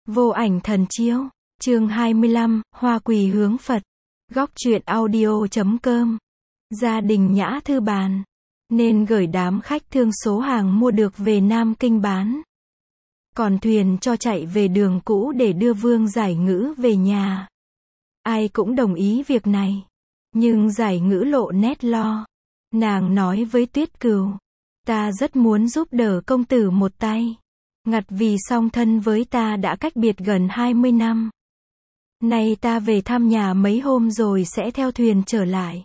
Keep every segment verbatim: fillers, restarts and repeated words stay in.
Vô ảnh thần chiếu, chương hai mươi lăm, Hoa quỳ hướng Phật. Góc truyện audio chấm com. Gia đình Nhã Thư bàn nên gửi đám khách thương số hàng mua được về Nam Kinh bán. Còn thuyền cho chạy về đường cũ để đưa Vương Giải Ngữ về nhà. Ai cũng đồng ý việc này. Nhưng Giải Ngữ lộ nét lo. Nàng nói với Tuyết Cừu, ta rất muốn giúp đỡ công tử một tay. Ngặt vì song thân với ta đã cách biệt gần hai mươi năm. Nay ta về thăm nhà mấy hôm rồi sẽ theo thuyền trở lại.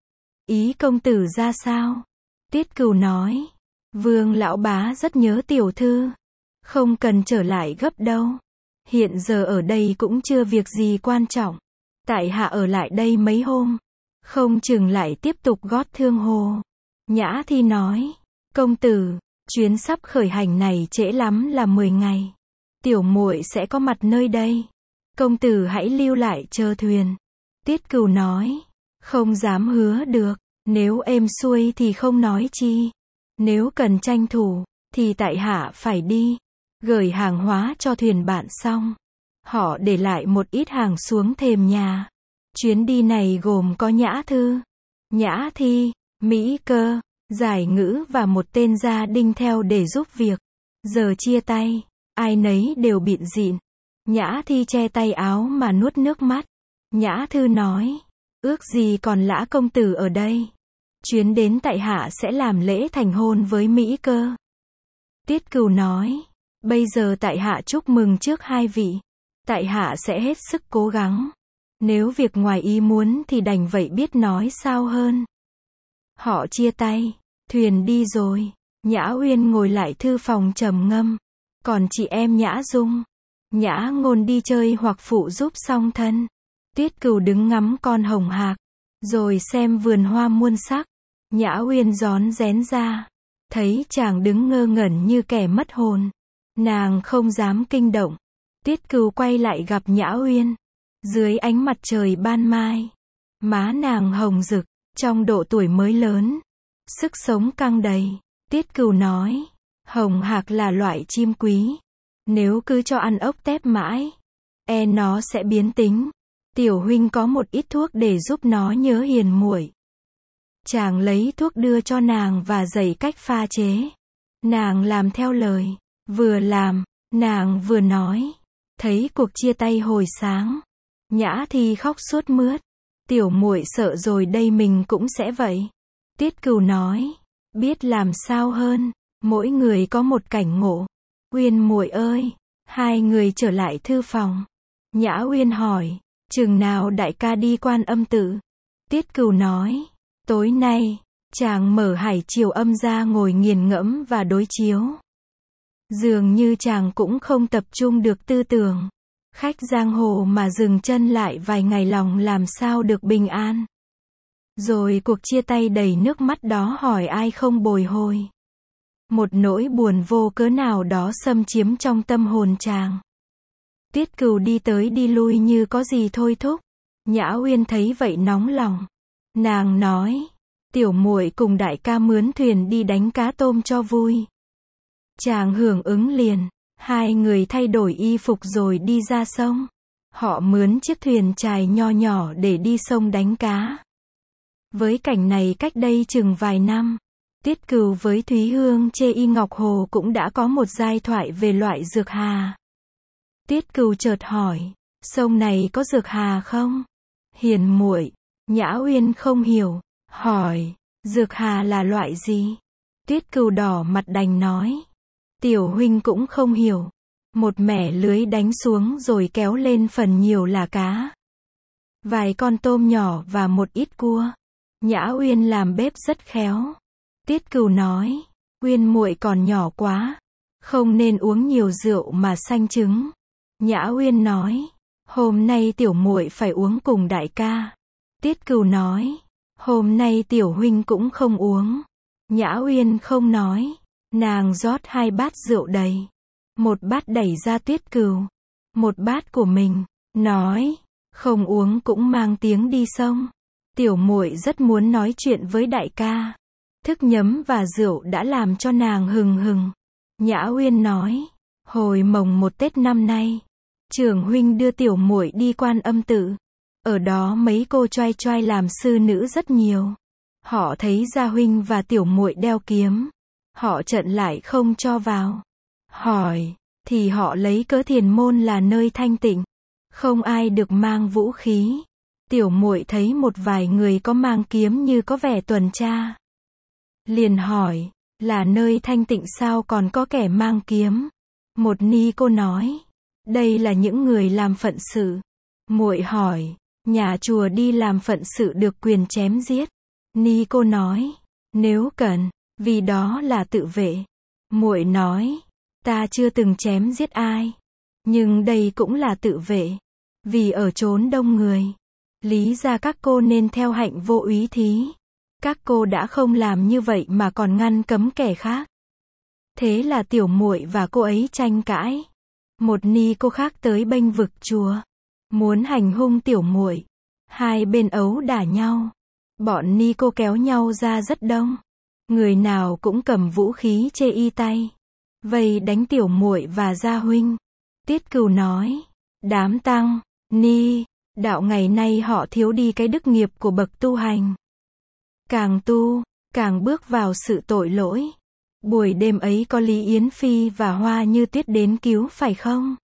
Ý công tử ra sao? Tiết Cừu nói, Vương lão bá rất nhớ tiểu thư. Không cần trở lại gấp đâu. Hiện giờ ở đây cũng chưa việc gì quan trọng. Tại hạ ở lại đây mấy hôm. Không chừng lại tiếp tục gót thương hồ. Nhã Thi nói, công tử, chuyến sắp khởi hành này trễ lắm là mười ngày. Tiểu muội sẽ có mặt nơi đây. Công tử hãy lưu lại chờ thuyền. Tiết Cừu nói, không dám hứa được. Nếu êm xuôi thì không nói chi. Nếu cần tranh thủ, thì tại hạ phải đi. Gửi hàng hóa cho thuyền bạn xong. Họ để lại một ít hàng xuống thềm nhà. Chuyến đi này gồm có Nhã Thư, Nhã Thi, Mỹ Cơ, Giải Ngữ và một tên gia đinh theo để giúp việc. Giờ chia tay, ai nấy đều bịn dịn. Nhã Thi che tay áo mà nuốt nước mắt. Nhã Thư nói, ước gì còn Lã công tử ở đây. Chuyến đến tại hạ sẽ làm lễ thành hôn với Mỹ Cơ. Tiết Cừu nói, bây giờ tại hạ chúc mừng trước hai vị. Tại hạ sẽ hết sức cố gắng. Nếu việc ngoài ý muốn thì đành vậy biết nói sao hơn. Họ chia tay, thuyền đi rồi. Nhã Uyên ngồi lại thư phòng trầm ngâm. Còn chị em Nhã Dung, Nhã Ngôn đi chơi hoặc phụ giúp song thân. Tiết Cừu đứng ngắm con hồng hạc, rồi xem vườn hoa muôn sắc. Nhã Uyên rón rén ra, thấy chàng đứng ngơ ngẩn như kẻ mất hồn. Nàng không dám kinh động. Tiết Cừu quay lại gặp Nhã Uyên. Dưới ánh mặt trời ban mai, má nàng hồng rực, trong độ tuổi mới lớn, sức sống căng đầy. Tiết Cừu nói, hồng hạc là loại chim quý. Nếu cứ cho ăn ốc tép mãi, e nó sẽ biến tính. Tiểu huynh có một ít thuốc để giúp nó nhớ hiền muội. Chàng lấy thuốc đưa cho nàng và dạy cách pha chế. Nàng làm theo lời. Vừa làm, nàng vừa nói. Thấy cuộc chia tay hồi sáng, Nhã Thi khóc suốt mướt. Tiểu muội sợ rồi đây mình cũng sẽ vậy. Tiết Cừu nói, biết làm sao hơn, mỗi người có một cảnh ngộ. Uyên muội ơi, hai người trở lại thư phòng. Nhã Uyên hỏi, chừng nào đại ca đi Quan Âm Tự? Tiết Cừu nói, tối nay. Chàng mở Hải Triều Âm ra ngồi nghiền ngẫm và đối chiếu. Dường như chàng cũng không tập trung được tư tưởng. Khách giang hồ mà dừng chân lại vài ngày lòng làm sao được bình an. Rồi cuộc chia tay đầy nước mắt đó hỏi ai không bồi hồi. Một nỗi buồn vô cớ nào đó xâm chiếm trong tâm hồn chàng. Tiết Cừu đi tới đi lui như có gì thôi thúc. Nhã Uyên thấy vậy nóng lòng. Nàng nói, tiểu muội cùng đại ca mướn thuyền đi đánh cá tôm cho vui. Chàng hưởng ứng liền. Hai người thay đổi y phục rồi đi ra sông. Họ mướn chiếc thuyền chài nho nhỏ để đi sông đánh cá. Với cảnh này cách đây chừng vài năm, Tiết Cừu với Thúy Hương chê Y Ngọc Hồ cũng đã có một giai thoại về loại dược hà. Tiết Cừu chợt hỏi, sông này có dược hà không? Hiền muội, Nhã Uyên không hiểu, hỏi, dược hà là loại gì? Tiết Cừu đỏ mặt đành nói, tiểu huynh cũng không hiểu. Một mẻ lưới đánh xuống rồi kéo lên phần nhiều là cá. Vài con tôm nhỏ và một ít cua. Nhã Uyên làm bếp rất khéo. Tiết Cừu nói, Uyên muội còn nhỏ quá. Không nên uống nhiều rượu mà sanh trứng. Nhã Uyên nói, hôm nay tiểu muội phải uống cùng đại ca. Tiết Cừu nói, hôm nay tiểu huynh cũng không uống. Nhã Uyên không nói. Nàng rót hai bát rượu đầy. Một bát đẩy ra Tiết Cừu. Một bát của mình. Nói, không uống cũng mang tiếng đi sông. Tiểu muội rất muốn nói chuyện với đại ca. Thức nhấm và rượu đã làm cho nàng hừng hừng. Nhã Uyên nói, hồi mồng một Tết năm nay, Trưởng huynh đưa tiểu muội đi Quan Âm tự. Ở đó mấy cô choai choai làm sư nữ rất nhiều. Họ thấy gia huynh và tiểu muội đeo kiếm. Họ chặn lại không cho vào. Hỏi, thì họ lấy cớ thiền môn là nơi thanh tịnh. Không ai được mang vũ khí. Tiểu muội thấy một vài người có mang kiếm như có vẻ tuần tra. Liền hỏi, là nơi thanh tịnh sao còn có kẻ mang kiếm? Một ni cô nói, đây là những người làm phận sự. Muội hỏi, nhà chùa đi làm phận sự được quyền chém giết. Ni cô nói, nếu cần, vì đó là tự vệ. Muội nói, ta chưa từng chém giết ai. Nhưng đây cũng là tự vệ. Vì ở chốn đông người. Lý ra các cô nên theo hạnh vô úy thí. Các cô đã không làm như vậy mà còn ngăn cấm kẻ khác. Thế là tiểu muội và cô ấy tranh cãi. Một ni cô khác tới bênh vực chùa. Muốn hành hung tiểu muội. Hai bên ấu đả nhau. Bọn ni cô kéo nhau ra rất đông. Người nào cũng cầm vũ khí chê y tay. Vây đánh tiểu muội và gia huynh. Tiết Cừu nói, đám tăng, ni, đạo ngày nay họ thiếu đi cái đức nghiệp của bậc tu hành. Càng tu, càng bước vào sự tội lỗi. Buổi đêm ấy có Lý Yến Phi và Hoa Như Tuyết đến cứu phải không?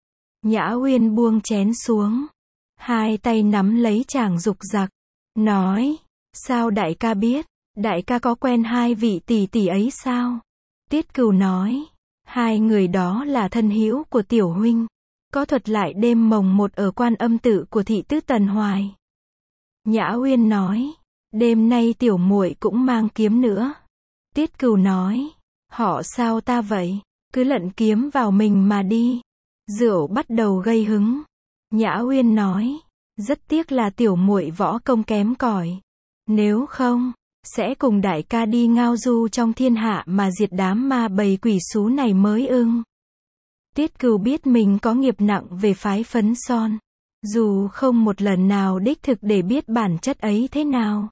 Nhã Uyên buông chén xuống. Hai tay nắm lấy chàng dục giặc. Nói, sao đại ca biết? Đại ca có quen hai vị tỷ tỷ ấy sao? Tiết Cừu nói, hai người đó là thân hữu của tiểu huynh. Có thuật lại đêm mồng một ở Quan Âm tự của thị tứ Tần Hoài. Nhã Uyên nói, đêm nay tiểu muội cũng mang kiếm nữa. Tiết Cừu nói, họ sao ta vậy? Cứ lận kiếm vào mình mà đi. Rượu bắt đầu gây hứng. Nhã Uyên nói, rất tiếc là tiểu muội võ công kém cỏi. Nếu không, sẽ cùng đại ca đi ngao du trong thiên hạ mà diệt đám ma bầy quỷ sú này mới ưng. Tiết Cừu biết mình có nghiệp nặng về phái phấn son. Dù không một lần nào đích thực để biết bản chất ấy thế nào.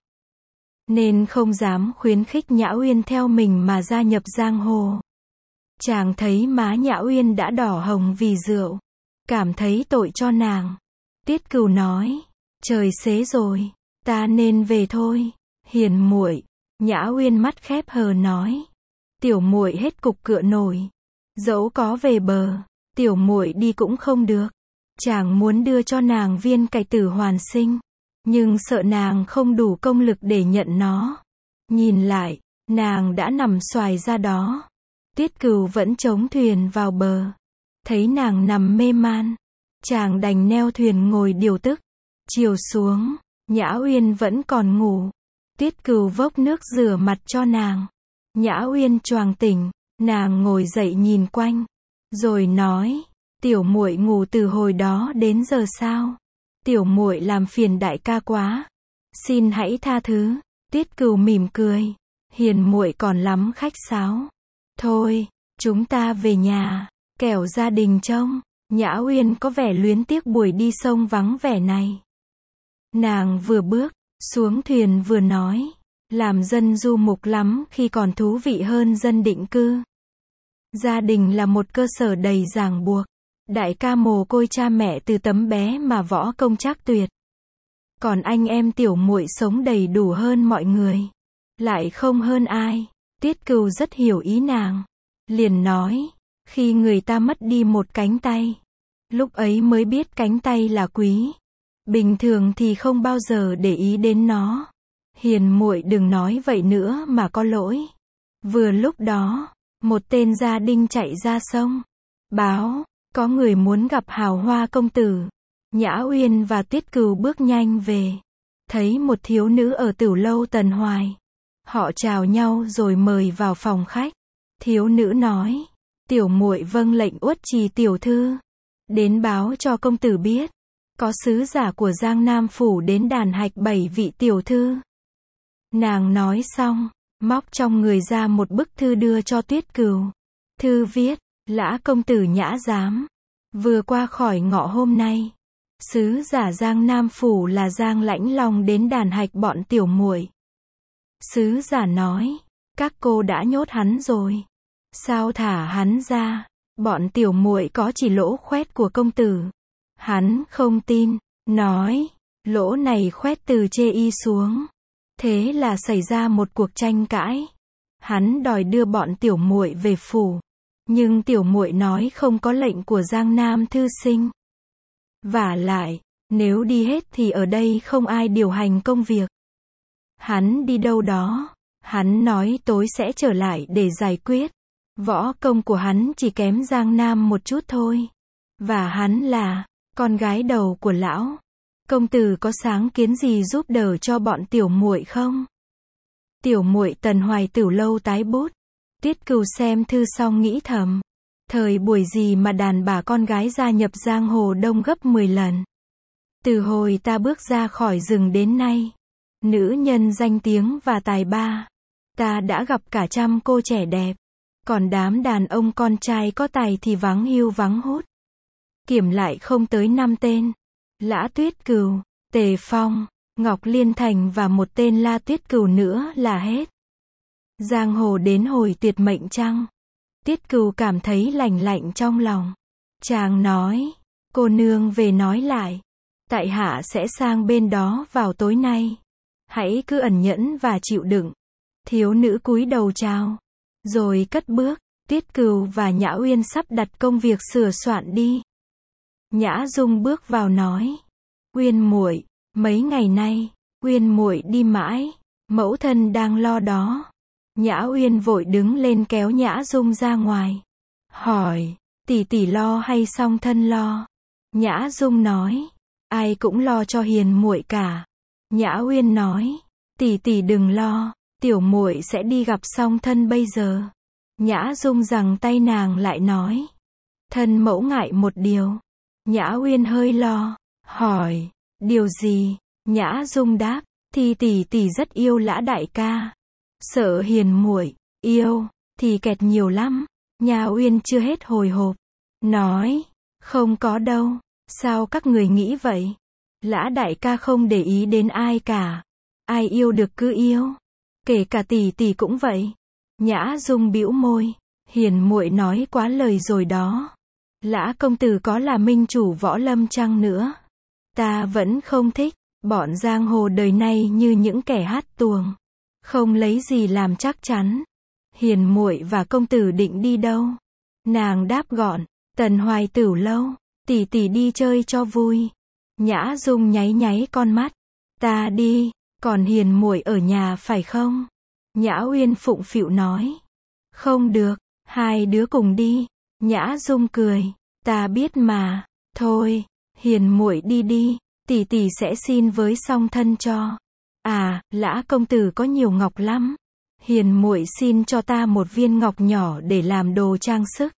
Nên không dám khuyến khích Nhã Uyên theo mình mà gia nhập giang hồ. Chàng thấy má Nhã Uyên đã đỏ hồng vì rượu. Cảm thấy tội cho nàng. Tiết Cừu nói, trời xế rồi, ta nên về thôi. Hiền muội. Nhã Uyên mắt khép hờ nói, tiểu muội hết cục cựa nổi. Dẫu có về bờ, tiểu muội đi cũng không được. Chàng muốn đưa cho nàng viên cải tử hoàn sinh, nhưng sợ nàng không đủ công lực để nhận nó. Nhìn lại, nàng đã nằm xoài ra đó. Tiết Cừu vẫn chống thuyền vào bờ. Thấy nàng nằm mê man, chàng đành neo thuyền ngồi điều tức. Chiều xuống, Nhã Uyên vẫn còn ngủ. Tiết Cừu vốc nước rửa mặt cho nàng. Nhã Uyên choàng tỉnh, nàng ngồi dậy nhìn quanh, rồi nói, tiểu muội ngủ từ hồi đó đến giờ sao? Tiểu muội làm phiền đại ca quá, xin hãy tha thứ. Tiết Cừu mỉm cười, hiền muội còn lắm khách sáo. Thôi, chúng ta về nhà, kẻo gia đình trông. Nhã Uyên có vẻ luyến tiếc buổi đi sông vắng vẻ này. Nàng vừa bước xuống thuyền vừa nói, làm dân du mục lắm khi còn thú vị hơn dân định cư. Gia đình là một cơ sở đầy ràng buộc. Đại ca mồ côi cha mẹ từ tấm bé mà võ công trác tuyệt. Còn anh em tiểu muội sống đầy đủ hơn mọi người. Lại không hơn ai. Tiết Cừu rất hiểu ý nàng. Liền nói, khi người ta mất đi một cánh tay, lúc ấy mới biết cánh tay là quý. Bình thường thì không bao giờ để ý đến nó. Hiền muội đừng nói vậy nữa mà có lỗi. Vừa lúc đó, một tên gia đinh chạy ra sông, báo, có người muốn gặp Hào Hoa công tử. Nhã Uyên và Tiết Cừu bước nhanh về. Thấy một thiếu nữ ở Tửu lâu Tần Hoài. Họ chào nhau rồi mời vào phòng khách. Thiếu nữ nói, tiểu muội vâng lệnh Uất Trì tiểu thư. Đến báo cho công tử biết. Có sứ giả của Giang Nam Phủ đến đàn hạch bảy vị tiểu thư. Nàng nói xong, móc trong người ra một bức thư đưa cho Tiết Cừu. Thư viết, Lã công tử Nhã Giám. Vừa qua khỏi ngọ hôm nay. Sứ giả Giang Nam Phủ là Giang Lãnh Long đến đàn hạch bọn tiểu muội. Sứ giả nói, các cô đã nhốt hắn rồi. Sao thả hắn ra? bọn tiểu muội có chỉ lỗ khoét của công tử. Hắn không tin, nói, lỗ này khoét từ chê y xuống. Thế là xảy ra một cuộc tranh cãi. Hắn đòi đưa bọn tiểu muội về phủ, nhưng tiểu muội nói không có lệnh của Giang Nam thư sinh. Vả lại, nếu đi hết thì ở đây không ai điều hành công việc. Hắn đi đâu đó, hắn nói tối sẽ trở lại để giải quyết. Võ công của hắn chỉ kém Giang Nam một chút thôi. Và hắn là con gái đầu của lão. Công tử có sáng kiến gì giúp đỡ cho bọn tiểu muội không? Tiểu muội Tần Hoài Tửu lâu tái bút. Tiết Cừu xem thư xong nghĩ thầm. Thời buổi gì mà đàn bà con gái gia nhập giang hồ đông gấp mười lần. Từ hồi ta bước ra khỏi rừng đến nay, nữ nhân danh tiếng và tài ba, ta đã gặp cả trăm cô trẻ đẹp. Còn đám đàn ông con trai có tài thì vắng hiu vắng hút. Kiểm lại không tới năm tên. Lã Tuyết Cừu, Tề Phong, Ngọc Liên Thành và một tên La Tuyết Cừu nữa là hết. Giang hồ đến hồi tuyệt mệnh chăng? Tiết Cừu cảm thấy lạnh lạnh trong lòng. Chàng nói, cô nương về nói lại. Tại hạ sẽ sang bên đó vào tối nay. Hãy cứ ẩn nhẫn và chịu đựng. Thiếu nữ cúi đầu chào. Rồi cất bước. Tiết Cừu và Nhã Uyên sắp đặt công việc sửa soạn đi. Nhã Dung bước vào nói. Uyên muội, mấy ngày nay, Uyên muội đi mãi. Mẫu thân đang lo đó. Nhã Uyên vội đứng lên kéo Nhã Dung ra ngoài. Hỏi, tỷ tỷ lo hay song thân lo? Nhã Dung nói, ai cũng lo cho hiền muội cả. Nhã Uyên nói, tỷ tỷ đừng lo, tiểu muội sẽ đi gặp song thân bây giờ. Nhã Dung giằng tay nàng lại nói, thân mẫu ngại một điều. Nhã Uyên hơi lo, hỏi, điều gì? Nhã Dung đáp, thì tỷ tỷ rất yêu Lã đại ca. Sợ hiền muội yêu thì kẹt nhiều lắm. Nhã Uyên chưa hết hồi hộp, nói, không có đâu. Sao các người nghĩ vậy? Lã đại ca không để ý đến ai cả. Ai yêu được cứ yêu. Kể cả tỷ tỷ cũng vậy. Nhã Dung bĩu môi, hiền muội nói quá lời rồi đó. Lã công tử có là minh chủ võ lâm chăng nữa, ta vẫn không thích. Bọn giang hồ đời nay như những kẻ hát tuồng, không lấy gì làm chắc chắn. Hiền muội và công tử định đi đâu? Nàng đáp gọn, Tần Hoài Tửu lâu, tỷ tỷ đi chơi cho vui. Nhã Dung nháy nháy con mắt, ta đi, còn hiền muội ở nhà phải không? Nhã Uyên phụng phịu nói, không được, hai đứa cùng đi. Nhã Dung cười, ta biết mà, thôi, hiền muội đi đi, tỷ tỷ sẽ xin với song thân cho. À, Lã công tử có nhiều ngọc lắm. Hiền muội xin cho ta một viên ngọc nhỏ để làm đồ trang sức.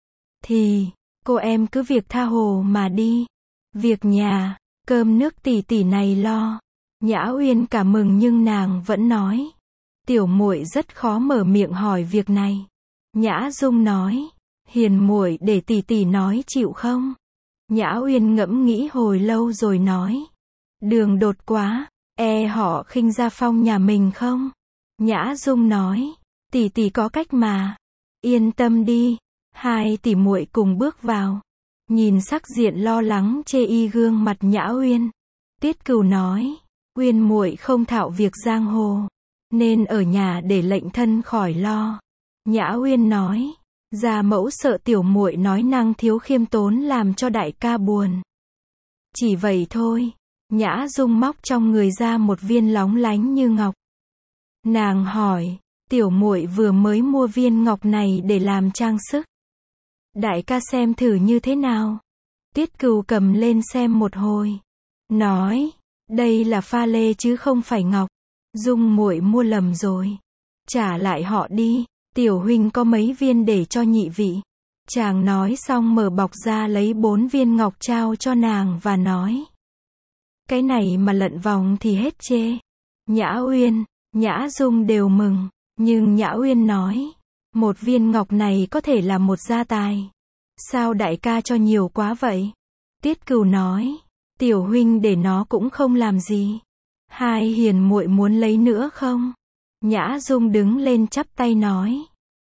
Thì, cô em cứ việc tha hồ mà đi. Việc nhà, cơm nước tỷ tỷ này lo. Nhã Uyên cả mừng nhưng nàng vẫn nói, tiểu muội rất khó mở miệng hỏi việc này. Nhã Dung nói, hiền muội để tỷ tỷ nói chịu không? Nhã Uyên ngẫm nghĩ hồi lâu rồi nói, đường đột quá, e họ khinh gia phong nhà mình không? Nhã Dung nói, tỷ tỷ có cách mà. Yên tâm đi. Hai tỷ muội cùng bước vào. Nhìn sắc diện lo lắng chê y gương mặt Nhã Uyên, Tiết Cừu nói, Uyên muội không thạo việc giang hồ, nên ở nhà để lệnh thân khỏi lo. Nhã Uyên nói, gia mẫu sợ tiểu muội nói năng thiếu khiêm tốn làm cho đại ca buồn. Chỉ vậy thôi. Nhã Dung móc trong người ra một viên lóng lánh như ngọc. Nàng hỏi, tiểu muội vừa mới mua viên ngọc này để làm trang sức. Đại ca xem thử như thế nào. Tiết Cừu cầm lên xem một hồi, nói, đây là pha lê chứ không phải ngọc. Dung muội mua lầm rồi. Trả lại họ đi, tiểu huynh có mấy viên để cho nhị vị. Chàng nói xong mở bọc ra lấy bốn viên ngọc trao cho nàng và nói, cái này mà lận vòng thì hết chê. Nhã Uyên, Nhã Dung đều mừng, nhưng Nhã Uyên nói, một viên ngọc này có thể là một gia tài. Sao đại ca cho nhiều quá vậy? Tiết Cừu nói, tiểu huynh để nó cũng không làm gì. Hai hiền muội muốn lấy nữa không? Nhã Dung đứng lên chắp tay nói,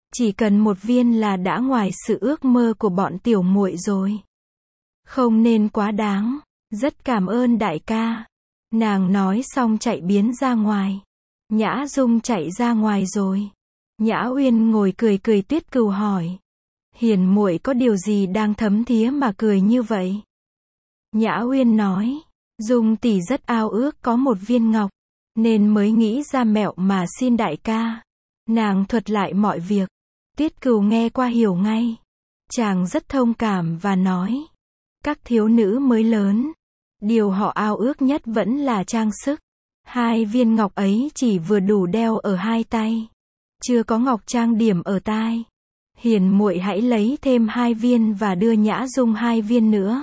Chỉ cần một viên là đã ngoài sự ước mơ của bọn tiểu muội rồi. Không nên quá đáng. Rất cảm ơn đại ca. Nàng nói xong chạy biến ra ngoài. Nhã Dung chạy ra ngoài rồi. Nhã Uyên ngồi cười cười, Tuyết Cừu hỏi. Hiền muội có điều gì đang thấm thía mà cười như vậy? Nhã Uyên nói. Dung tỷ rất ao ước có một viên ngọc, nên mới nghĩ ra mẹo mà xin đại ca. Nàng thuật lại mọi việc. Tuyết Cừu nghe qua hiểu ngay. Chàng rất thông cảm và nói. Các thiếu nữ mới lớn, điều họ ao ước nhất vẫn là trang sức. Hai viên ngọc ấy chỉ vừa đủ đeo ở hai tay. Chưa có ngọc trang điểm ở tai. Hiền muội hãy lấy thêm hai viên và đưa Nhã Dung hai viên nữa.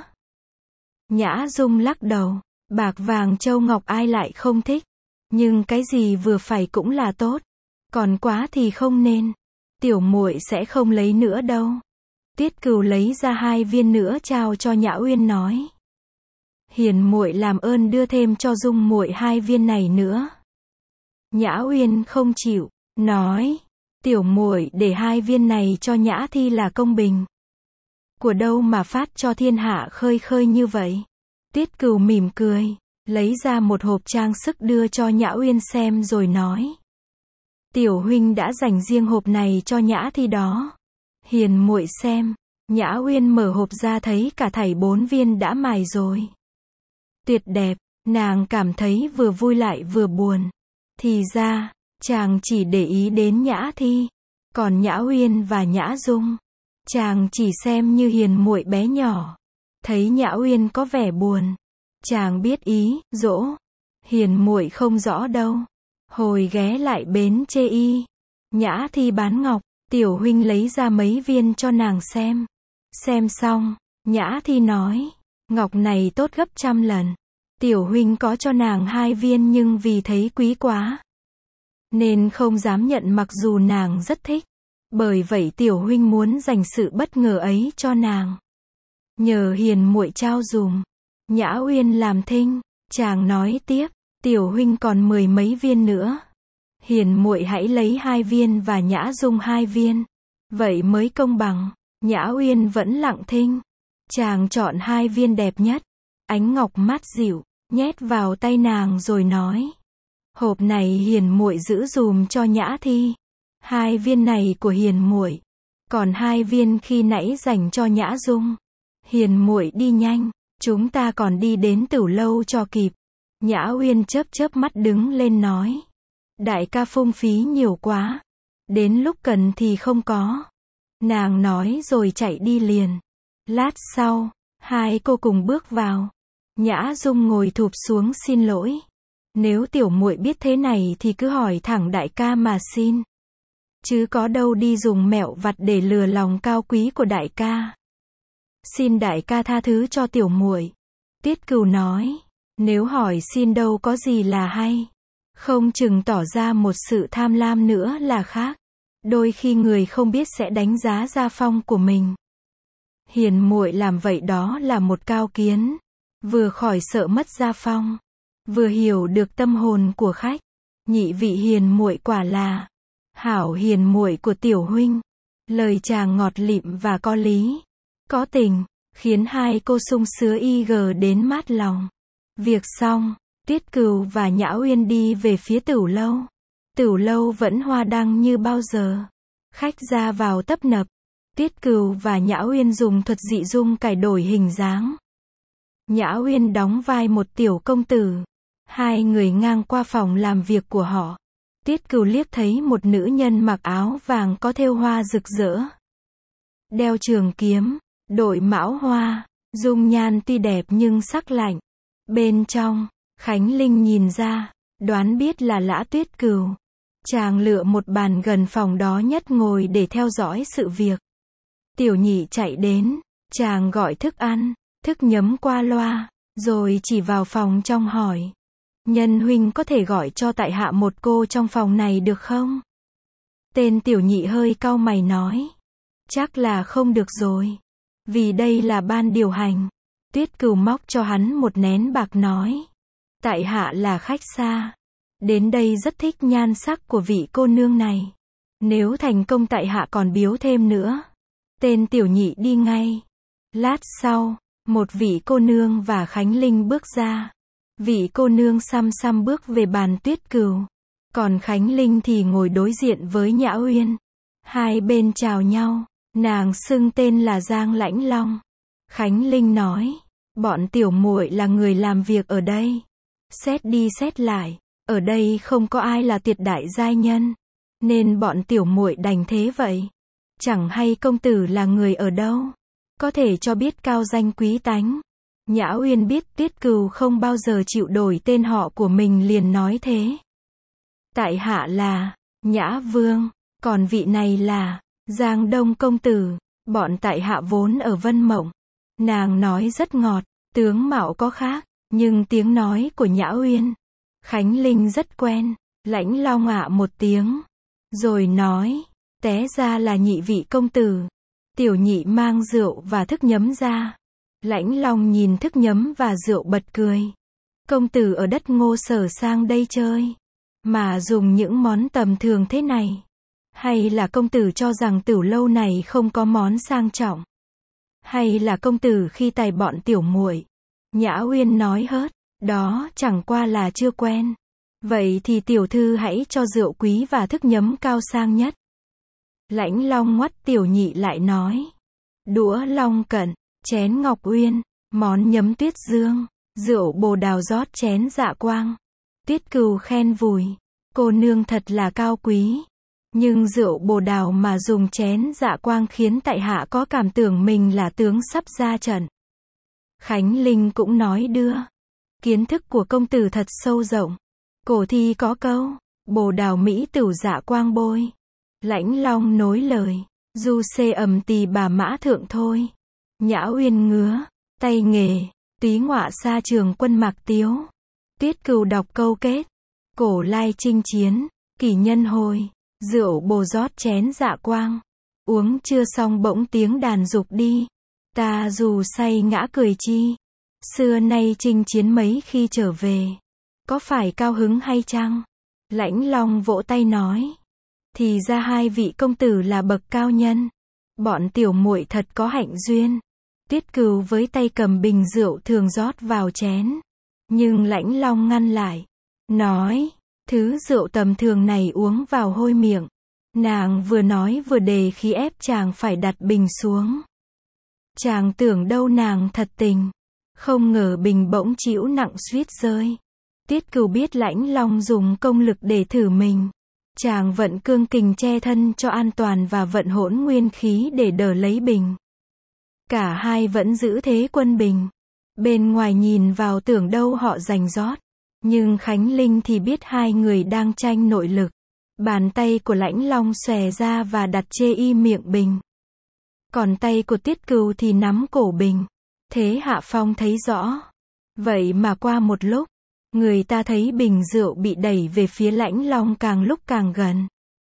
Nhã Dung lắc đầu. Bạc vàng châu ngọc ai lại không thích. Nhưng cái gì vừa phải cũng là tốt. Còn quá thì không nên. Tiểu muội sẽ không lấy nữa đâu. Tuyết Cừu lấy ra hai viên nữa trao cho Nhã Uyên nói. Hiền muội làm ơn đưa thêm cho Dung muội hai viên này nữa. Nhã Uyên không chịu, nói. Tiểu muội để hai viên này cho Nhã Thi là công bình. Của đâu mà phát cho thiên hạ khơi khơi như vậy? Tuyết Cừu mỉm cười, lấy ra một hộp trang sức đưa cho Nhã Uyên xem rồi nói. Tiểu huynh đã dành riêng hộp này cho Nhã Thi đó. Hiền muội xem. Nhã Uyên mở hộp ra thấy cả thảy bốn viên đã mài rồi. Tuyệt đẹp, nàng cảm thấy vừa vui lại vừa buồn. Thì ra, chàng chỉ để ý đến Nhã Thi, còn Nhã Uyên và Nhã Dung, chàng chỉ xem như hiền muội bé nhỏ. Thấy Nhã Uyên có vẻ buồn, chàng biết ý, dỗ. Hiền muội không rõ đâu. Hồi ghé lại bến chê y. Nhã Thi bán ngọc, tiểu huynh lấy ra mấy viên cho nàng xem. Xem xong, Nhã Thi nói, ngọc này tốt gấp trăm lần. Tiểu huynh có cho nàng hai viên nhưng vì thấy quý quá, nên không dám nhận mặc dù nàng rất thích. Bởi vậy tiểu huynh muốn dành sự bất ngờ ấy cho nàng. Nhờ hiền muội trao dùm. Nhã Uyên làm thinh, chàng nói tiếp, tiểu huynh còn mười mấy viên nữa. Hiền muội hãy lấy hai viên và Nhã Dung hai viên. Vậy mới công bằng. Nhã Uyên vẫn lặng thinh. Chàng chọn hai viên đẹp nhất, ánh ngọc mát dịu, nhét vào tay nàng rồi nói. Hộp này hiền muội giữ dùm cho Nhã Thi. Hai viên này của hiền muội, còn hai viên khi nãy dành cho Nhã Dung. Hiền muội đi nhanh, chúng ta còn đi đến Tửu lâu cho kịp. Nhã Uyên chớp chớp mắt đứng lên nói. Đại ca phung phí nhiều quá. Đến lúc cần thì không có. Nàng nói rồi chạy đi liền. Lát sau, hai cô cùng bước vào. Nhã Dung ngồi thụp xuống xin lỗi. Nếu tiểu muội biết thế này thì cứ hỏi thẳng đại ca mà xin. Chứ có đâu đi dùng mẹo vặt để lừa lòng cao quý của đại ca. Xin đại ca tha thứ cho tiểu muội. Tuyết Cừu nói. Nếu hỏi xin đâu có gì là hay. Không chừng tỏ ra một sự tham lam nữa là khác. Đôi khi người không biết sẽ đánh giá gia phong của mình. Hiền muội làm vậy đó là một cao kiến. Vừa khỏi sợ mất gia phong, vừa hiểu được tâm hồn của khách. Nhị vị hiền muội quả là hảo hiền muội của tiểu huynh. Lời chàng ngọt lịm và có lý, có tình, khiến hai cô sung sứa y gờ đến mát lòng. Việc xong, Tuyết Cừu và Nhã Uyên đi về phía Tửu lâu. Tửu lâu vẫn hoa đăng như bao giờ. Khách ra vào tấp nập. Tuyết Cừu và Nhã Uyên dùng thuật dị dung cải đổi hình dáng. Nhã Uyên đóng vai một tiểu công tử. Hai người ngang qua phòng làm việc của họ. Tuyết Cừu liếc thấy một nữ nhân mặc áo vàng có thêu hoa rực rỡ. Đeo trường kiếm, đội mão hoa, dung nhan tuy đẹp nhưng sắc lạnh. Bên trong, Khánh Linh nhìn ra, đoán biết là Lã Tuyết Cừu. Chàng lựa một bàn gần phòng đó nhất ngồi để theo dõi sự việc. Tiểu nhị chạy đến, chàng gọi thức ăn, thức nhấm qua loa, rồi chỉ vào phòng trong hỏi. Nhân huynh có thể gọi cho tại hạ một cô trong phòng này được không? Tên tiểu nhị hơi cau mày nói. Chắc là không được rồi. Vì đây là ban điều hành. Tuyết Cừu móc cho hắn một nén bạc nói. Tại hạ là khách xa. Đến đây rất thích nhan sắc của vị cô nương này. Nếu thành công tại hạ còn biếu thêm nữa. Tên tiểu nhị đi ngay. Lát sau, một vị cô nương và Khánh Linh bước ra. Vị cô nương xăm xăm bước về bàn Tuyết Cừu. Còn Khánh Linh thì ngồi đối diện với Nhã Uyên. Hai bên chào nhau. Nàng xưng tên là Giang Lãnh Long. Khánh Linh nói, bọn tiểu muội là người làm việc ở đây. Xét đi xét lại, ở đây không có ai là tuyệt đại giai nhân, nên bọn tiểu muội đành thế vậy. Chẳng hay công tử là người ở đâu, có thể cho biết cao danh quý tánh. Nhã Uyên biết Tuyết Cừu không bao giờ chịu đổi tên họ của mình liền nói thế. Tại hạ là Nhã Vương, còn vị này là Giang Đông công tử. Bọn tại hạ vốn ở Vân Mộng. Nàng nói rất ngọt, tướng mạo có khác, nhưng tiếng nói của Nhã Uyên, Khánh Linh rất quen. Lãnh Long ạ một tiếng, rồi nói, té ra là nhị vị công tử. Tiểu nhị mang rượu và thức nhắm ra. Lãnh Long nhìn thức nhắm và rượu bật cười. Công tử ở đất Ngô Sở sang đây chơi, mà dùng những món tầm thường thế này. Hay là công tử cho rằng Tửu lâu này không có món sang trọng? Hay là công tử khi tài bọn tiểu muội? Nhã Uyên nói hớt, đó chẳng qua là chưa quen. Vậy thì tiểu thư hãy cho rượu quý và thức nhắm cao sang nhất. Lãnh Long ngoắt tiểu nhị lại nói, đũa Long Cận, chén Ngọc Uyên, món nhắm Tuyết Dương, rượu Bồ Đào rót chén Dạ Quang. Tuyết Cừu khen vùi, cô nương thật là cao quý. Nhưng rượu Bồ Đào mà dùng chén Dạ Quang khiến tại hạ có cảm tưởng mình là tướng sắp ra trận. Khánh Linh cũng nói đưa, kiến thức của công tử thật sâu rộng. Cổ thi có câu, Bồ Đào Mỹ tửu Dạ Quang bôi. Lãnh Long nối lời, du xê ầm tì bà mã thượng thôi. Nhã Uyên ngứa tay nghề, túy ngọa xa trường quân Mạc Tiếu. Tuyết Cừu đọc câu kết, cổ lai chinh chiến, kỷ nhân hồi. Rượu Bồ rót chén Dạ Quang, uống chưa xong bỗng tiếng đàn dục đi. Ta dù say ngã cười chi, xưa nay chinh chiến mấy khi trở về, có phải cao hứng hay chăng? Lãnh Long vỗ tay nói, thì ra hai vị công tử là bậc cao nhân. Bọn tiểu muội thật có hạnh duyên. Tuyết Cừu với tay cầm bình rượu thường rót vào chén, nhưng Lãnh Long ngăn lại, nói, thứ rượu tầm thường này uống vào hôi miệng. Nàng vừa nói vừa đề khí ép chàng phải đặt bình xuống. Chàng tưởng đâu nàng thật tình, không ngờ bình bỗng chịu nặng suýt rơi. Tuyết Cừu biết Lãnh Long dùng công lực để thử mình. Chàng vận cương kình che thân cho an toàn và vận hỗn nguyên khí để đỡ lấy bình. Cả hai vẫn giữ thế quân bình. Bên ngoài nhìn vào tưởng đâu họ giành rót. Nhưng Khánh Linh thì biết hai người đang tranh nội lực. Bàn tay của Lãnh Long xòe ra và đặt chê y miệng bình. Còn tay của Tuyết Cừu thì nắm cổ bình. Thế Hạ Phong thấy rõ. Vậy mà qua một lúc, người ta thấy bình rượu bị đẩy về phía Lãnh Long càng lúc càng gần.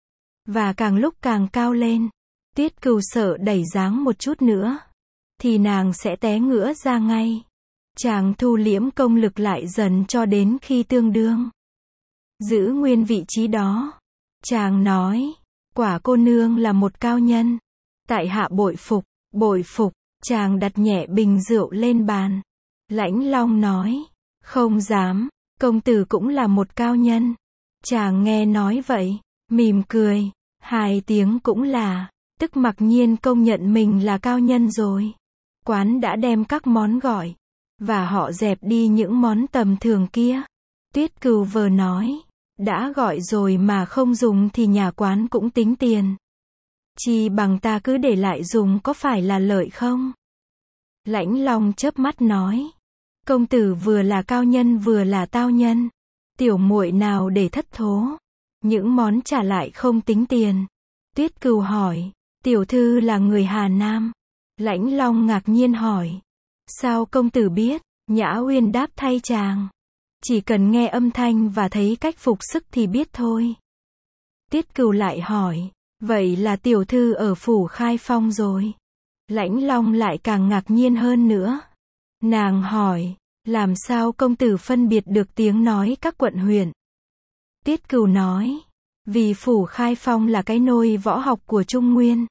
Và càng lúc càng cao lên. Tuyết Cừu sợ đẩy giáng một chút nữa, thì nàng sẽ té ngửa ra ngay. Chàng thu liễm công lực lại dần cho đến khi tương đương. Giữ nguyên vị trí đó. Chàng nói, quả cô nương là một cao nhân. Tại hạ bội phục, bội phục. Chàng đặt nhẹ bình rượu lên bàn. Lãnh Long nói, không dám, công tử cũng là một cao nhân. Chàng nghe nói vậy, mỉm cười, hai tiếng cũng là, tức mặc nhiên công nhận mình là cao nhân rồi. Quán đã đem các món gọi, và họ dẹp đi những món tầm thường kia. Tuyết Cừu vờ nói, đã gọi rồi mà không dùng thì nhà quán cũng tính tiền. Chi bằng ta cứ để lại dùng có phải là lợi không? Lãnh Long chớp mắt nói, công tử vừa là cao nhân vừa là tao nhân. Tiểu muội nào để thất thố. Những món trả lại không tính tiền. Tuyết Cừu hỏi, tiểu thư là người Hà Nam. Lãnh Long ngạc nhiên hỏi, sao công tử biết? Nhã Uyên đáp thay chàng, chỉ cần nghe âm thanh và thấy cách phục sức thì biết thôi. Tuyết Cừu lại hỏi, vậy là tiểu thư ở phủ Khai Phong rồi? Lãnh Long lại càng ngạc nhiên hơn nữa. Nàng hỏi, làm sao công tử phân biệt được tiếng nói các quận huyện? Tuyết Cừu nói, Vì Phủ Khai Phong là cái nôi võ học của Trung Nguyên.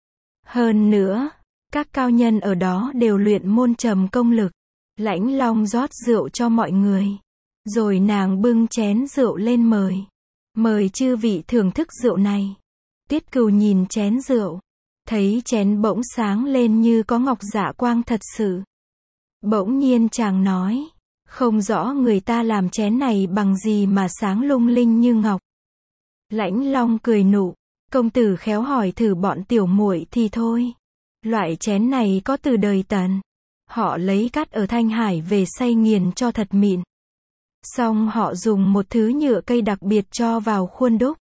Hơn nữa, các cao nhân ở đó đều luyện môn trầm công lực. Lãnh Long rót rượu cho mọi người. Rồi nàng bưng chén rượu lên mời. Mời chư vị thưởng thức rượu này. Tiết Cừu nhìn chén rượu. Thấy chén bỗng sáng lên như có ngọc dạ quang thật sự. Bỗng nhiên chàng nói. Không rõ người ta làm chén này bằng gì mà sáng lung linh như ngọc. Lãnh Long cười nụ. Công tử khéo hỏi thử bọn tiểu muội thì thôi. Loại chén này có từ đời Tần. Họ lấy cát ở Thanh Hải về xay nghiền cho thật mịn. Xong họ dùng một thứ nhựa cây đặc biệt cho vào khuôn đúc.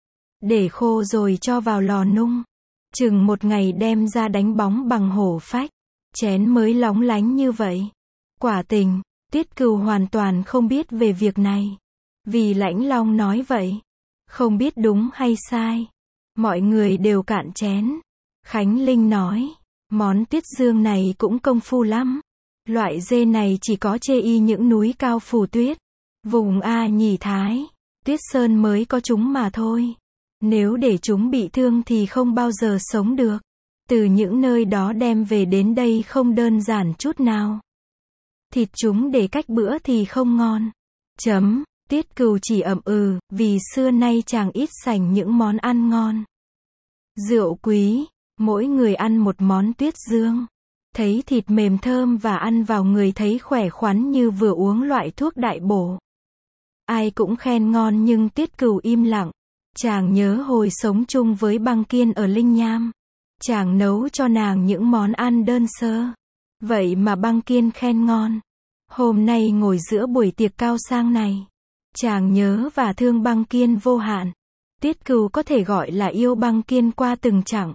Để khô rồi cho vào lò nung. Chừng một ngày đem ra đánh bóng bằng hổ phách. Chén mới lóng lánh như vậy. Quả tình, Tiết Cừu hoàn toàn không biết về việc này. Vì Lãnh Long nói vậy. Không biết đúng hay sai. Mọi người đều cạn chén. Khánh Linh nói. Món tuyết dương này cũng công phu lắm. Loại dê này chỉ có chê y những núi cao phủ tuyết. Vùng A Nhì Thái. Tuyết Sơn mới có chúng mà thôi. Nếu để chúng bị thương thì không bao giờ sống được. Từ những nơi đó đem về đến đây không đơn giản chút nào. Thịt chúng để cách bữa thì không ngon. Chấm. Tiết Cừu chỉ ậm ừ, vì xưa nay chàng ít sành những món ăn ngon. Rượu quý, mỗi người ăn một món tuyết dương. Thấy thịt mềm thơm và ăn vào người thấy khỏe khoắn như vừa uống loại thuốc đại bổ. Ai cũng khen ngon nhưng Tiết Cừu im lặng. Chàng nhớ hồi sống chung với Băng Kiên ở Linh Nham. Chàng nấu cho nàng những món ăn đơn sơ. Vậy mà Băng Kiên khen ngon. Hôm nay ngồi giữa buổi tiệc cao sang này. Chàng nhớ và thương Băng Kiên vô hạn. Tiết Cừu có thể gọi là yêu Băng Kiên qua từng chặng.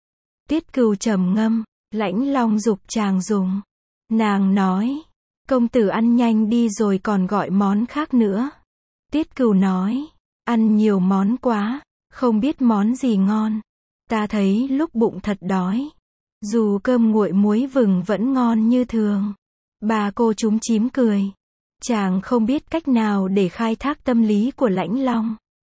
Tiết Cừu trầm ngâm, Lãnh Long giục chàng dùng. Nàng nói, công tử ăn nhanh đi rồi còn gọi món khác nữa. Tiết Cừu nói, ăn nhiều món quá, không biết món gì ngon. Ta thấy lúc bụng thật đói. Dù cơm nguội muối vừng vẫn ngon như thường. Bà cô chúm chím cười. Chàng không biết cách nào để khai thác tâm lý của Lãnh Long.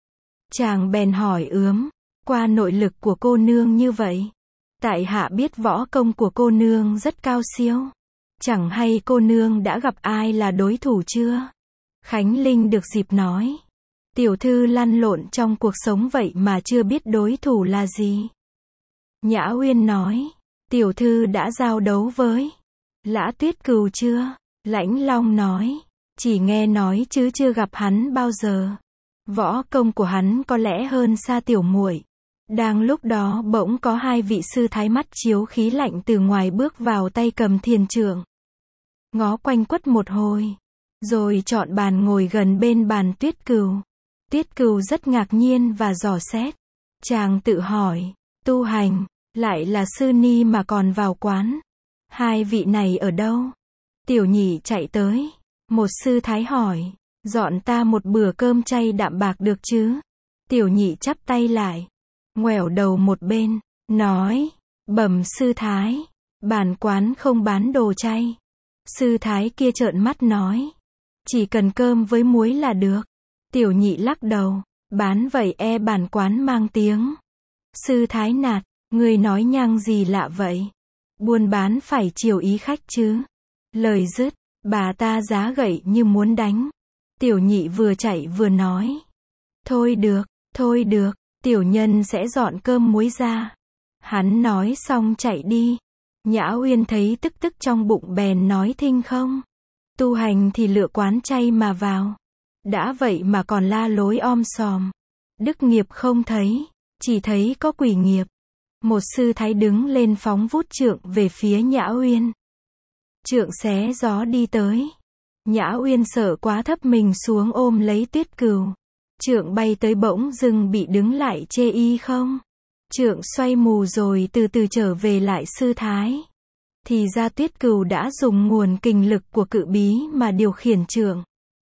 Chàng bèn hỏi ướm, qua nội lực của cô nương như vậy. Tại hạ biết võ công của cô nương rất cao siêu. Chẳng hay cô nương đã gặp ai là đối thủ chưa? Khánh Linh được dịp nói. Tiểu thư lăn lộn trong cuộc sống vậy mà chưa biết đối thủ là gì. Nhã Uyên nói. Tiểu thư đã giao đấu với Lã Tuyết Cừu chưa? Lãnh Long nói. Chỉ nghe nói chứ chưa gặp hắn bao giờ. Võ công của hắn có lẽ hơn xa tiểu muội. Đang lúc đó bỗng có hai vị sư thái mắt chiếu khí lạnh từ ngoài bước vào tay cầm thiền trượng. Ngó quanh quất một hồi. Rồi chọn bàn ngồi gần bên bàn Tuyết Cừu. Tuyết Cừu rất ngạc nhiên và dò xét. Chàng tự hỏi, tu hành, lại là sư ni mà còn vào quán. Hai vị này ở đâu? Tiểu nhị chạy tới. Một sư thái hỏi, dọn ta một bữa cơm chay đạm bạc được chứ? Tiểu nhị chắp tay lại, ngoẻo đầu một bên, nói, bẩm sư thái, bản quán không bán đồ chay. Sư thái kia trợn mắt nói, chỉ cần cơm với muối là được. Tiểu nhị lắc đầu, bán vậy e bản quán mang tiếng. Sư thái nạt, người nói nhăng gì lạ vậy? Buôn bán phải chiều ý khách chứ. Lời dứt, bà ta giá gậy như muốn đánh. Tiểu nhị vừa chạy vừa nói. Thôi được, thôi được, tiểu nhân sẽ dọn cơm muối ra. Hắn nói xong chạy đi. Nhã Uyên thấy tức tức trong bụng bèn nói thinh không. Tu hành thì lựa quán chay mà vào. Đã vậy mà còn la lối om sòm. Đức nghiệp không thấy, chỉ thấy có quỷ nghiệp. Một sư thái đứng lên phóng vút trượng về phía Nhã Uyên. Trượng xé gió đi tới. Nhã Uyên sợ quá thấp mình xuống ôm lấy Tuyết Cừu. Trượng bay tới bỗng dưng bị đứng lại chê y không. Trượng xoay mù rồi từ từ trở về lại sư thái. Thì ra Tuyết Cừu đã dùng nguồn kình lực của cự bí mà điều khiển trượng.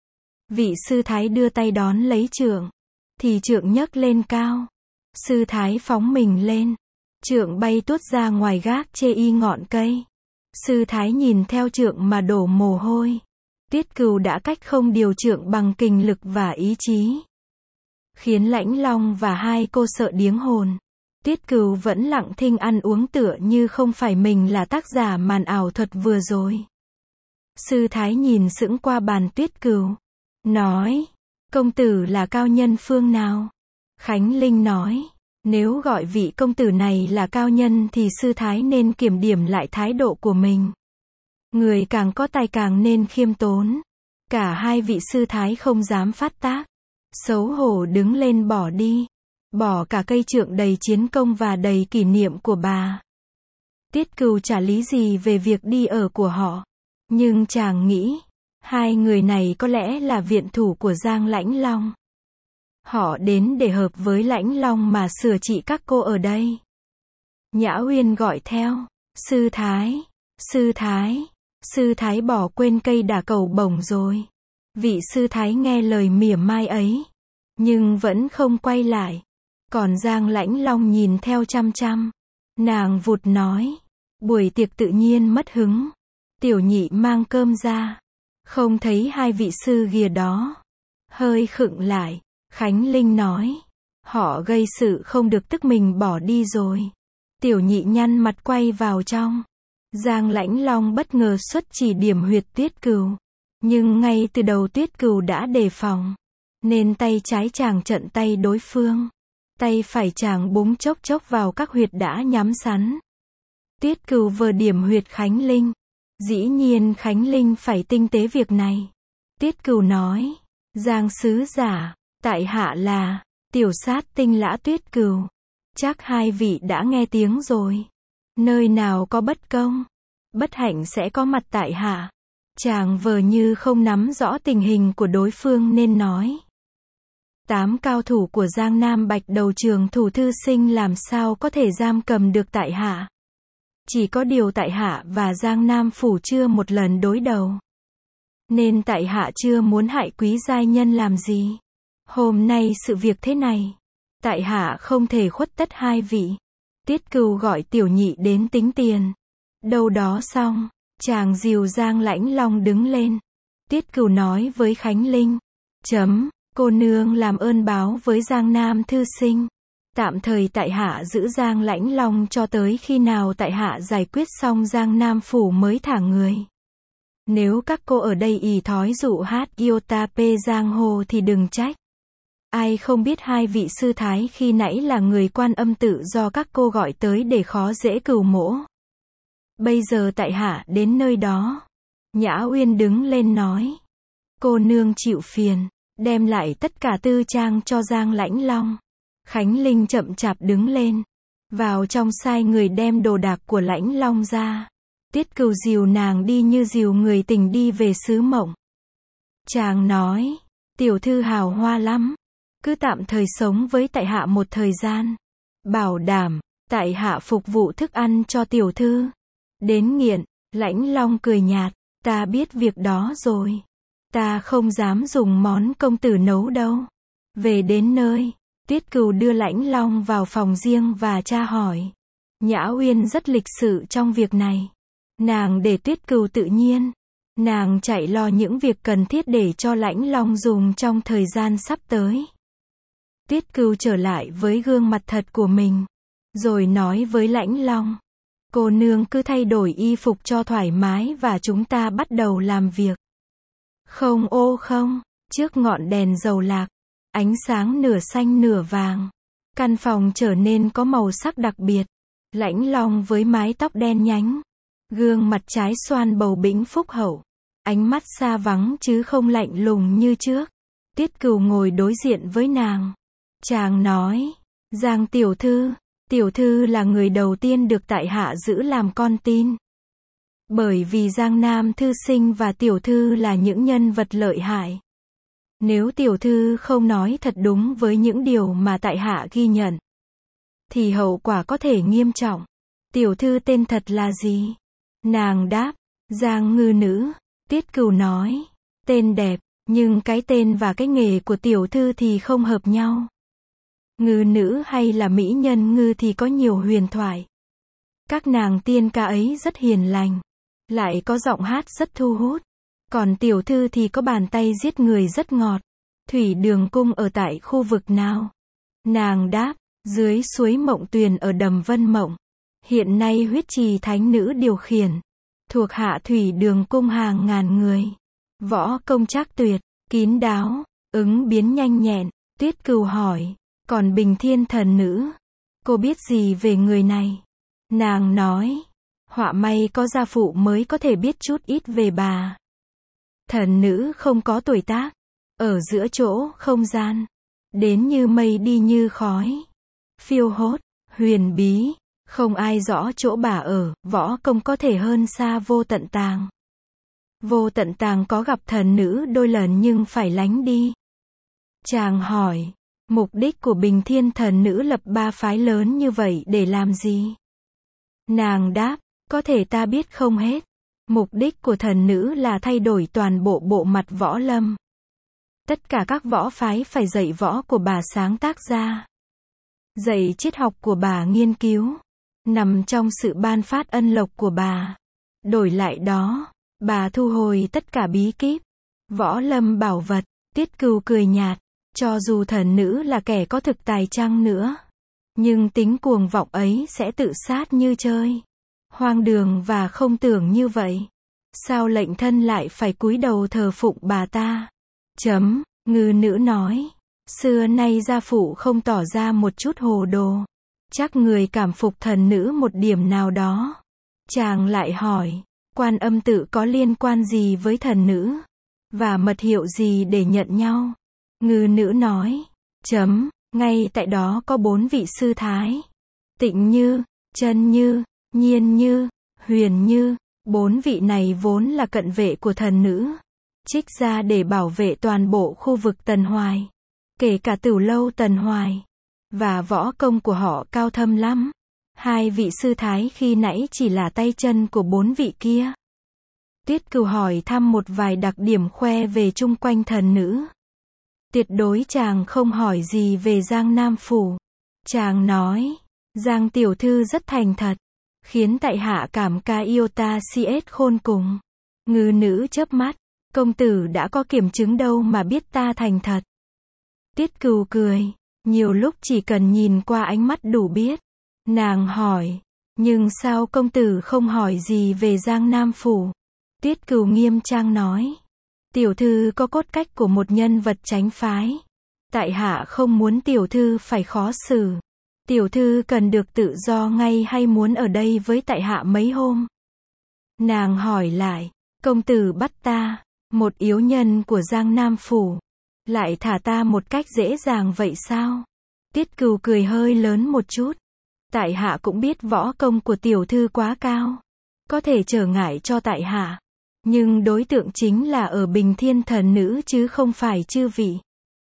Vị sư thái đưa tay đón lấy trượng. Thì trượng nhấc lên cao. Sư thái phóng mình lên. Trượng bay tuốt ra ngoài gác chê y ngọn cây. Sư thái nhìn theo trượng mà đổ mồ hôi. Tuyết Cừu đã cách không điều trượng bằng kình lực và ý chí. khiến Lãnh Long và hai cô sợ điếng hồn. Tiết Cửu vẫn lặng thinh ăn uống tựa như không phải mình là tác giả màn ảo thuật vừa rồi. Sư Thái nhìn sững qua bàn Tiết Cửu, nói, công tử là cao nhân phương nào? Khánh Linh nói, nếu gọi vị công tử này là cao nhân thì Sư Thái nên kiểm điểm lại thái độ của mình. Người càng có tài càng nên khiêm tốn. Cả hai vị sư thái không dám phát tác. Xấu hổ đứng lên bỏ đi. Bỏ cả cây trượng đầy chiến công và đầy kỷ niệm của bà. Tiết Cửu chả lý gì về việc đi ở của họ. Nhưng chàng nghĩ, hai người này có lẽ là viện thủ của Giang Lãnh Long. Họ đến để hợp với Lãnh Long mà sửa trị các cô ở đây. Nhã Uyên gọi theo, sư thái, sư thái, sư thái bỏ quên cây đả cầu bổng rồi. Vị sư thái nghe lời mỉa mai ấy, nhưng vẫn không quay lại. Còn Giang Lãnh Long nhìn theo chăm chăm. Nàng vụt nói, buổi tiệc tự nhiên mất hứng. Tiểu nhị mang cơm ra, không thấy hai vị sư ghìa đó. Hơi khựng lại, Khánh Linh nói, họ gây sự không được tức mình bỏ đi rồi. Tiểu nhị nhăn mặt quay vào trong. Giang Lãnh Long bất ngờ xuất chỉ điểm huyệt Tiết Cửu. Nhưng ngay từ đầu Tiết Cửu đã đề phòng. Nên tay trái chàng trận tay đối phương. Tay phải chàng búng chốc chốc vào các huyệt đã nhắm sắn. Tiết Cửu vừa điểm huyệt Khánh Linh. Dĩ nhiên Khánh Linh phải tinh tế việc này. Tiết Cửu nói, Giang sứ giả, tại hạ là tiểu sát tinh Lã Tuyết Cửu. Chắc hai vị đã nghe tiếng rồi. Nơi nào có bất công, bất hạnh sẽ có mặt tại hạ. Chàng vờ như không nắm rõ tình hình của đối phương nên nói. Tám cao thủ của Giang Nam Bạch Đầu Trường thủ thư sinh làm sao có thể giam cầm được tại hạ. Chỉ có điều tại hạ và Giang Nam Phủ chưa một lần đối đầu. Nên tại hạ chưa muốn hại quý giai nhân làm gì. Hôm nay sự việc thế này, tại hạ không thể khuất tất hai vị. Tiết Cửu gọi tiểu nhị đến tính tiền. Đâu đó xong, chàng dìu Giang Lãnh Long đứng lên. Tiết Cửu nói với Khánh Linh, chấm, cô nương làm ơn báo với Giang Nam thư sinh. Tạm thời tại hạ giữ Giang Lãnh Long cho tới khi nào tại hạ giải quyết xong Giang Nam Phủ mới thả người. Nếu các cô ở đây ỷ thói dụ hát Iota P Giang Hồ thì đừng trách. Ai không biết hai vị sư thái khi nãy là người Quan Âm tự do các cô gọi tới để khó dễ Cửu mỗ. Bây giờ tại hạ đến nơi đó. Nhã Uyên đứng lên nói. Cô nương chịu phiền, đem lại tất cả tư trang cho Giang Lãnh Long. Khánh Linh chậm chạp đứng lên. Vào trong sai người đem đồ đạc của Lãnh Long ra. Tiết Cửu dìu nàng đi như dìu người tình đi về xứ mộng. Chàng nói, tiểu thư hào hoa lắm. Cứ tạm thời sống với tại hạ một thời gian. Bảo đảm, tại hạ phục vụ thức ăn cho tiểu thư. Đến nghiện, Lãnh Long cười nhạt, ta biết việc đó rồi. Ta không dám dùng món công tử nấu đâu. Về đến nơi, Tiết Cửu đưa Lãnh Long vào phòng riêng và tra hỏi. Nhã Uyên rất lịch sự trong việc này. Nàng để Tiết Cửu tự nhiên. Nàng chạy lo những việc cần thiết để cho Lãnh Long dùng trong thời gian sắp tới. Tiết Cửu trở lại với gương mặt thật của mình. Rồi nói với Lãnh Long. Cô nương cứ thay đổi y phục cho thoải mái và chúng ta bắt đầu làm việc. Không ô không, trước ngọn đèn dầu lạc. Ánh sáng nửa xanh nửa vàng. Căn phòng trở nên có màu sắc đặc biệt. Lãnh Long với mái tóc đen nhánh. Gương mặt trái xoan bầu bĩnh phúc hậu. Ánh mắt xa vắng chứ không lạnh lùng như trước. Tiết Cửu ngồi đối diện với nàng. Chàng nói, Giang tiểu thư, tiểu thư là người đầu tiên được tại hạ giữ làm con tin. Bởi vì Giang Nam thư sinh và tiểu thư là những nhân vật lợi hại. Nếu tiểu thư không nói thật đúng với những điều mà tại hạ ghi nhận, thì hậu quả có thể nghiêm trọng. Tiểu thư tên thật là gì? Nàng đáp, Giang Ngư Nữ. Tiết Cửu nói, tên đẹp, nhưng cái tên và cái nghề của tiểu thư thì không hợp nhau. Ngư nữ hay là mỹ nhân ngư thì có nhiều huyền thoại. Các nàng tiên ca ấy rất hiền lành, lại có giọng hát rất thu hút. Còn tiểu thư thì có bàn tay giết người rất ngọt. Thủy Đường cung ở tại khu vực nào? Nàng đáp, dưới suối Mộng Tuyền ở Đầm Vân Mộng. Hiện nay huyết trì thánh nữ điều khiển. Thuộc hạ Thủy Đường cung hàng ngàn người. Võ công trác tuyệt, kín đáo, ứng biến nhanh nhẹn. Tuyết Cừu hỏi, còn Bình Thiên thần nữ, cô biết gì về người này? Nàng nói, họa may có gia phụ mới có thể biết chút ít về bà. Thần nữ không có tuổi tác, ở giữa chỗ không gian, đến như mây đi như khói, phiêu hốt, huyền bí, không ai rõ chỗ bà ở. Võ công có thể hơn xa Vô Tận Tàng. Vô Tận Tàng có gặp thần nữ đôi lần nhưng phải lánh đi. Chàng hỏi, mục đích của Bình Thiên thần nữ lập ba phái lớn như vậy để làm gì? Nàng đáp, có thể ta biết không hết. Mục đích của thần nữ là thay đổi toàn bộ bộ mặt võ lâm. Tất cả các võ phái phải dạy võ của bà sáng tác ra. Dạy triết học của bà nghiên cứu. Nằm trong sự ban phát ân lộc của bà. Đổi lại đó, bà thu hồi tất cả bí kíp, võ lâm bảo vật. Tiết Cừu cười nhạt, cho dù thần nữ là kẻ có thực tài chăng nữa, nhưng tính cuồng vọng ấy sẽ tự sát như chơi. Hoang đường và không tưởng như vậy. Sao lệnh thân lại phải cúi đầu thờ phụng bà ta? Chấm, ngư nữ nói, xưa nay gia phụ không tỏ ra một chút hồ đồ. Chắc người cảm phục thần nữ một điểm nào đó. Chàng lại hỏi, Quan Âm tự có liên quan gì với thần nữ? Và mật hiệu gì để nhận nhau? Ngư nữ nói, chấm, ngay tại đó có bốn vị sư thái. Tịnh Như, Chân Như, Nhiên Như, Huyền Như. Bốn vị này vốn là cận vệ của thần nữ, trích ra để bảo vệ toàn bộ khu vực Tần Hoài, kể cả Tửu lâu Tần Hoài. Và võ công của họ cao thâm lắm. Hai vị sư thái khi nãy chỉ là tay chân của bốn vị kia. Tuyết Cừu hỏi thăm một vài đặc điểm khoe về chung quanh thần nữ. Tuyệt đối chàng không hỏi gì về Giang Nam Phủ. Chàng nói, Giang tiểu thư rất thành thật, khiến tại hạ cảm ca yêu ta si ết khôn cùng. Ngư nữ chớp mắt, công tử đã có kiểm chứng đâu mà biết ta thành thật. Tiết Cừu cười, nhiều lúc chỉ cần nhìn qua ánh mắt đủ biết. Nàng hỏi, nhưng sao công tử không hỏi gì về Giang Nam Phủ? Tiết Cừu nghiêm trang nói, tiểu thư có cốt cách của một nhân vật chánh phái. Tại hạ không muốn tiểu thư phải khó xử. Tiểu thư cần được tự do ngay hay muốn ở đây với tại hạ mấy hôm? Nàng hỏi lại, công tử bắt ta, một yếu nhân của Giang Nam Phủ, lại thả ta một cách dễ dàng vậy sao? Tiết Cừu cười hơi lớn một chút. Tại hạ cũng biết võ công của tiểu thư quá cao, có thể trở ngại cho tại hạ. Nhưng đối tượng chính là ở Bình Thiên thần nữ chứ không phải chư vị.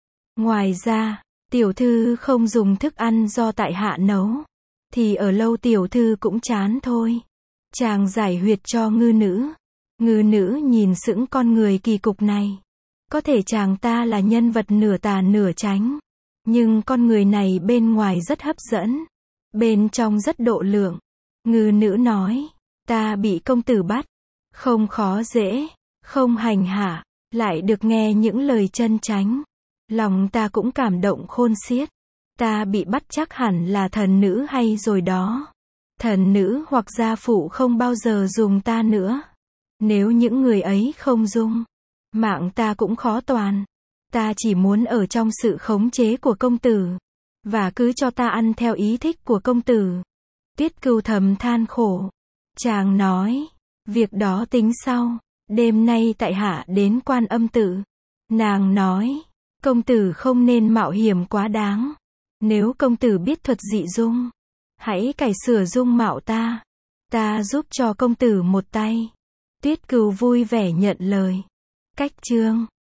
Ngoài ra, tiểu thư không dùng thức ăn do tại hạ nấu, thì ở lâu tiểu thư cũng chán thôi. Chàng giải huyệt cho ngư nữ. Ngư nữ nhìn sững con người kỳ cục này. Có thể chàng ta là nhân vật nửa tà nửa chánh, nhưng con người này bên ngoài rất hấp dẫn, bên trong rất độ lượng. Ngư nữ nói, ta bị công tử bắt, không khó dễ, không hành hạ, lại được nghe những lời chân chánh. Lòng ta cũng cảm động khôn xiết. Ta bị bắt chắc hẳn là thần nữ hay rồi đó. Thần nữ hoặc gia phụ không bao giờ dùng ta nữa. Nếu những người ấy không dung, mạng ta cũng khó toàn. Ta chỉ muốn ở trong sự khống chế của công tử, và cứ cho ta ăn theo ý thích của công tử. Tuyết Cừu thầm than khổ. Chàng nói, việc đó tính sau. Đêm nay tại hạ đến Quan Âm tự. Nàng nói, công tử không nên mạo hiểm quá đáng. Nếu công tử biết thuật dị dung, hãy cải sửa dung mạo ta. Ta giúp cho công tử một tay. Tuyết Cừu vui vẻ nhận lời. Cách chương